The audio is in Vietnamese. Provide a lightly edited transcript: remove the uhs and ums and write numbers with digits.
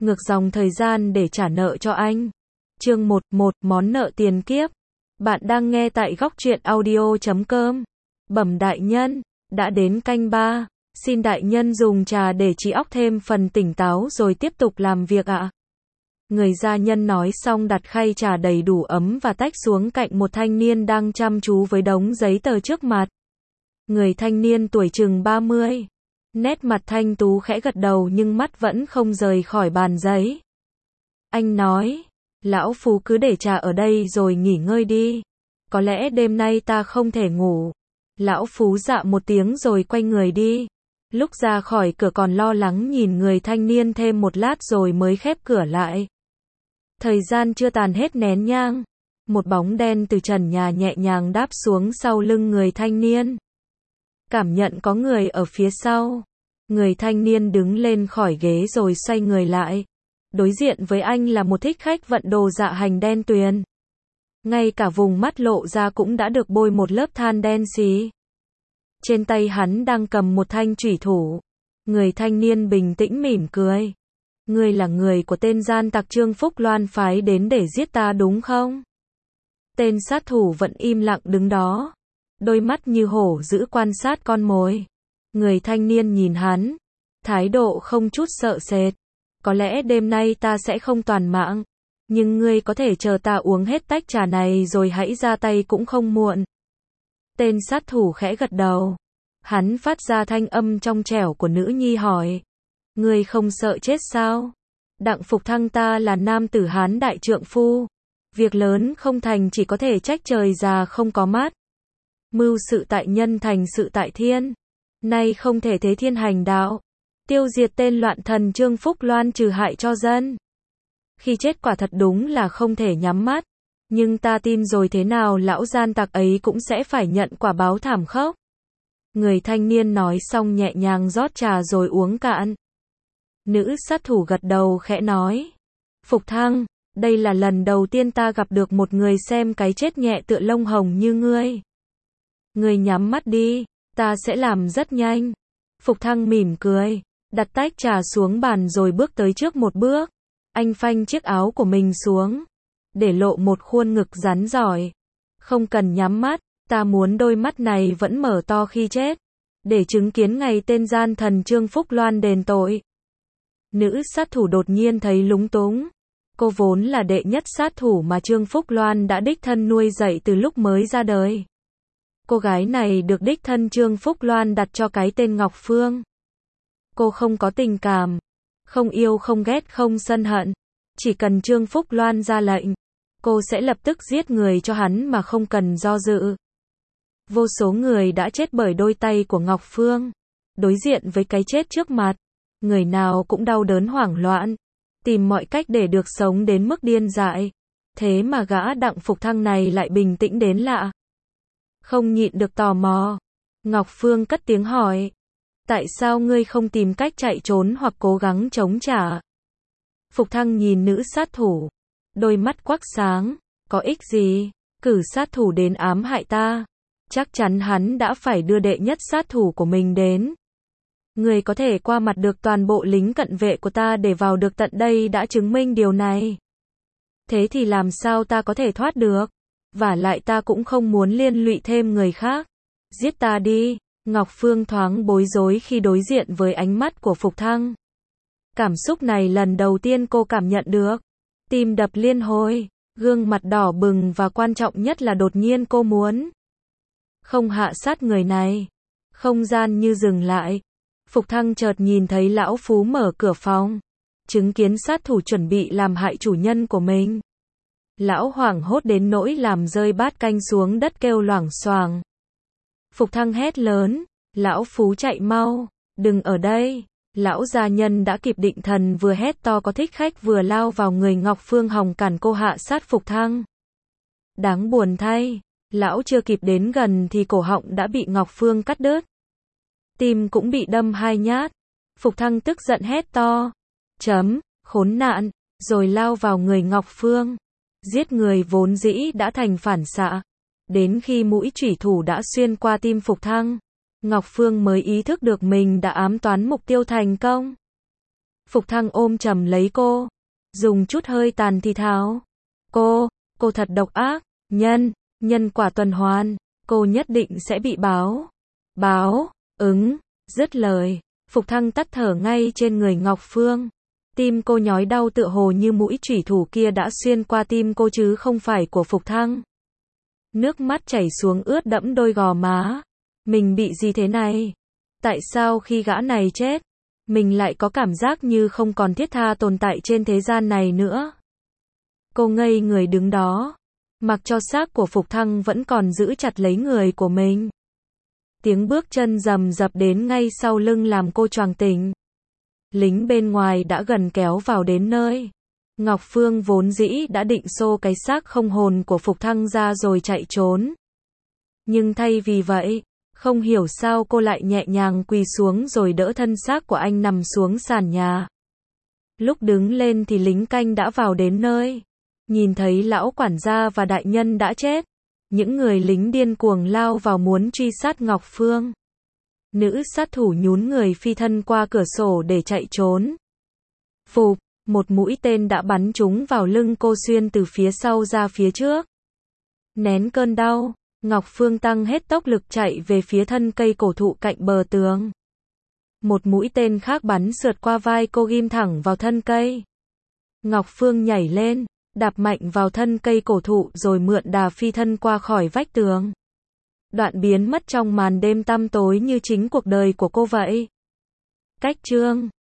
ngược dòng thời gian để trả nợ cho anh. Chương 11, món nợ tiền kiếp. Bạn đang nghe tại góc truyện audio.com. Bẩm đại nhân, đã đến canh 3, xin đại nhân dùng trà để trí óc thêm phần tỉnh táo rồi tiếp tục làm việc ạ. Người gia nhân nói xong đặt khay trà đầy đủ ấm và tách xuống cạnh một thanh niên đang chăm chú với đống giấy tờ trước mặt. Người thanh niên tuổi chừng 30. Nét mặt thanh tú khẽ gật đầu nhưng mắt vẫn không rời khỏi bàn giấy. Anh nói, lão Phú cứ để trà ở đây rồi nghỉ ngơi đi. Có lẽ đêm nay ta không thể ngủ. Lão Phú dạ một tiếng rồi quay người đi. Lúc ra khỏi cửa còn lo lắng nhìn người thanh niên thêm một lát rồi mới khép cửa lại. Thời gian chưa tàn hết nén nhang. Một bóng đen từ trần nhà nhẹ nhàng đáp xuống sau lưng người thanh niên. Cảm nhận có người ở phía sau. Người thanh niên đứng lên khỏi ghế rồi xoay người lại. Đối diện với anh là một thích khách vận đồ dạ hành đen tuyền. Ngay cả vùng mắt lộ ra cũng đã được bôi một lớp than đen xì. Trên tay hắn đang cầm một thanh chủy thủ. Người thanh niên bình tĩnh mỉm cười. Ngươi là người của tên gian tặc Trương Phúc Loan phái đến để giết ta đúng không? Tên sát thủ vẫn im lặng đứng đó. Đôi mắt như hổ dữ quan sát con mồi. Người thanh niên nhìn hắn. Thái độ không chút sợ sệt. Có lẽ đêm nay ta sẽ không toàn mạng. Nhưng ngươi có thể chờ ta uống hết tách trà này rồi hãy ra tay cũng không muộn. Tên sát thủ khẽ gật đầu. Hắn phát ra thanh âm trong trẻo của nữ nhi hỏi. Ngươi không sợ chết sao? Đặng Phục Thăng ta là nam tử Hán đại trượng phu. Việc lớn không thành chỉ có thể trách trời già không có mắt. Mưu sự tại nhân thành sự tại thiên. Nay không thể thế thiên hành đạo. Tiêu diệt tên loạn thần Trương Phúc Loan trừ hại cho dân. Khi chết quả thật đúng là không thể nhắm mắt. Nhưng ta tin rồi thế nào lão gian tặc ấy cũng sẽ phải nhận quả báo thảm khốc. Người thanh niên nói xong nhẹ nhàng rót trà rồi uống cạn. Nữ sát thủ gật đầu khẽ nói. Phục Thăng, đây là lần đầu tiên ta gặp được một người xem cái chết nhẹ tựa lông hồng như ngươi. Ngươi nhắm mắt đi, ta sẽ làm rất nhanh. Phục Thăng mỉm cười, đặt tách trà xuống bàn rồi bước tới trước một bước. Anh phanh chiếc áo của mình xuống, để lộ một khuôn ngực rắn giỏi. Không cần nhắm mắt, ta muốn đôi mắt này vẫn mở to khi chết, để chứng kiến ngày tên gian thần Trương Phúc Loan đền tội. Nữ sát thủ đột nhiên thấy lúng túng. Cô vốn là đệ nhất sát thủ mà Trương Phúc Loan đã đích thân nuôi dạy từ lúc mới ra đời. Cô gái này được đích thân Trương Phúc Loan đặt cho cái tên Ngọc Phương. Cô không có tình cảm, không yêu không ghét không sân hận. Chỉ cần Trương Phúc Loan ra lệnh, cô sẽ lập tức giết người cho hắn mà không cần do dự. Vô số người đã chết bởi đôi tay của Ngọc Phương. Đối diện với cái chết trước mặt, người nào cũng đau đớn hoảng loạn, tìm mọi cách để được sống đến mức điên dại. Thế mà gã Đặng Phục Thăng này lại bình tĩnh đến lạ. Không nhịn được tò mò, Ngọc Phương cất tiếng hỏi. Tại sao ngươi không tìm cách chạy trốn hoặc cố gắng chống trả? Phục Thăng nhìn nữ sát thủ, đôi mắt quắc sáng. Có ích gì? Cử sát thủ đến ám hại ta. Chắc chắn hắn đã phải đưa đệ nhất sát thủ của mình đến. Người có thể qua mặt được toàn bộ lính cận vệ của ta để vào được tận đây đã chứng minh điều này. Thế thì làm sao ta có thể thoát được? Vả lại ta cũng không muốn liên lụy thêm người khác. Giết ta đi. Ngọc Phương thoáng bối rối khi đối diện với ánh mắt của Phục Thăng. Cảm xúc này lần đầu tiên cô cảm nhận được. Tim đập liên hồi, gương mặt đỏ bừng và quan trọng nhất là đột nhiên cô muốn không hạ sát người này. Không gian như dừng lại. Phục Thăng chợt nhìn thấy lão Phú mở cửa phòng, chứng kiến sát thủ chuẩn bị làm hại chủ nhân của mình. Lão hoảng hốt đến nỗi làm rơi bát canh xuống đất kêu loảng xoảng. Phục Thăng hét lớn, lão Phú chạy mau, đừng ở đây. Lão gia nhân đã kịp định thần vừa hét to có thích khách vừa lao vào người Ngọc Phương hòng cản cô hạ sát Phục Thăng. Đáng buồn thay, lão chưa kịp đến gần thì cổ họng đã bị Ngọc Phương cắt đứt. Tim cũng bị đâm 2 nhát. Phục Thăng tức giận hét to. Khốn nạn, rồi lao vào người Ngọc Phương. Giết người vốn dĩ đã thành phản xạ. Đến khi mũi chủy thủ đã xuyên qua tim Phục Thăng, Ngọc Phương mới ý thức được mình đã ám toán mục tiêu thành công. Phục Thăng ôm chầm lấy cô, dùng chút hơi tàn thì thào. Cô thật độc ác, nhân quả tuần hoàn, cô nhất định sẽ bị báo ứng. Dứt lời, Phục Thăng tắt thở ngay trên người Ngọc Phương. Tim cô nhói đau tựa hồ như mũi chủy thủ kia đã xuyên qua tim cô chứ không phải của Phục Thăng. Nước mắt chảy xuống ướt đẫm đôi gò má. Mình bị gì thế này? Tại sao khi gã này chết, mình lại có cảm giác như không còn thiết tha tồn tại trên thế gian này nữa? Cô ngây người đứng đó, mặc cho xác của Phục Thăng vẫn còn giữ chặt lấy người của mình. Tiếng bước chân rầm rập đến ngay sau lưng làm cô choàng tỉnh. Lính bên ngoài đã gần kéo vào đến nơi. Ngọc Phương vốn dĩ đã định xô cái xác không hồn của Phục Thăng ra rồi chạy trốn. Nhưng thay vì vậy, không hiểu sao cô lại nhẹ nhàng quỳ xuống rồi đỡ thân xác của anh nằm xuống sàn nhà. Lúc đứng lên thì lính canh đã vào đến nơi. Nhìn thấy lão quản gia và đại nhân đã chết, những người lính điên cuồng lao vào muốn truy sát Ngọc Phương. Nữ sát thủ nhún người phi thân qua cửa sổ để chạy trốn. Phụp, một mũi tên đã bắn trúng vào lưng cô xuyên từ phía sau ra phía trước. Nén cơn đau, Ngọc Phương tăng hết tốc lực chạy về phía thân cây cổ thụ cạnh bờ tường. Một mũi tên khác bắn sượt qua vai cô ghim thẳng vào thân cây. Ngọc Phương nhảy lên, đạp mạnh vào thân cây cổ thụ rồi mượn đà phi thân qua khỏi vách tường. Đoạn biến mất trong màn đêm tăm tối như chính cuộc đời của cô vậy. Cách chương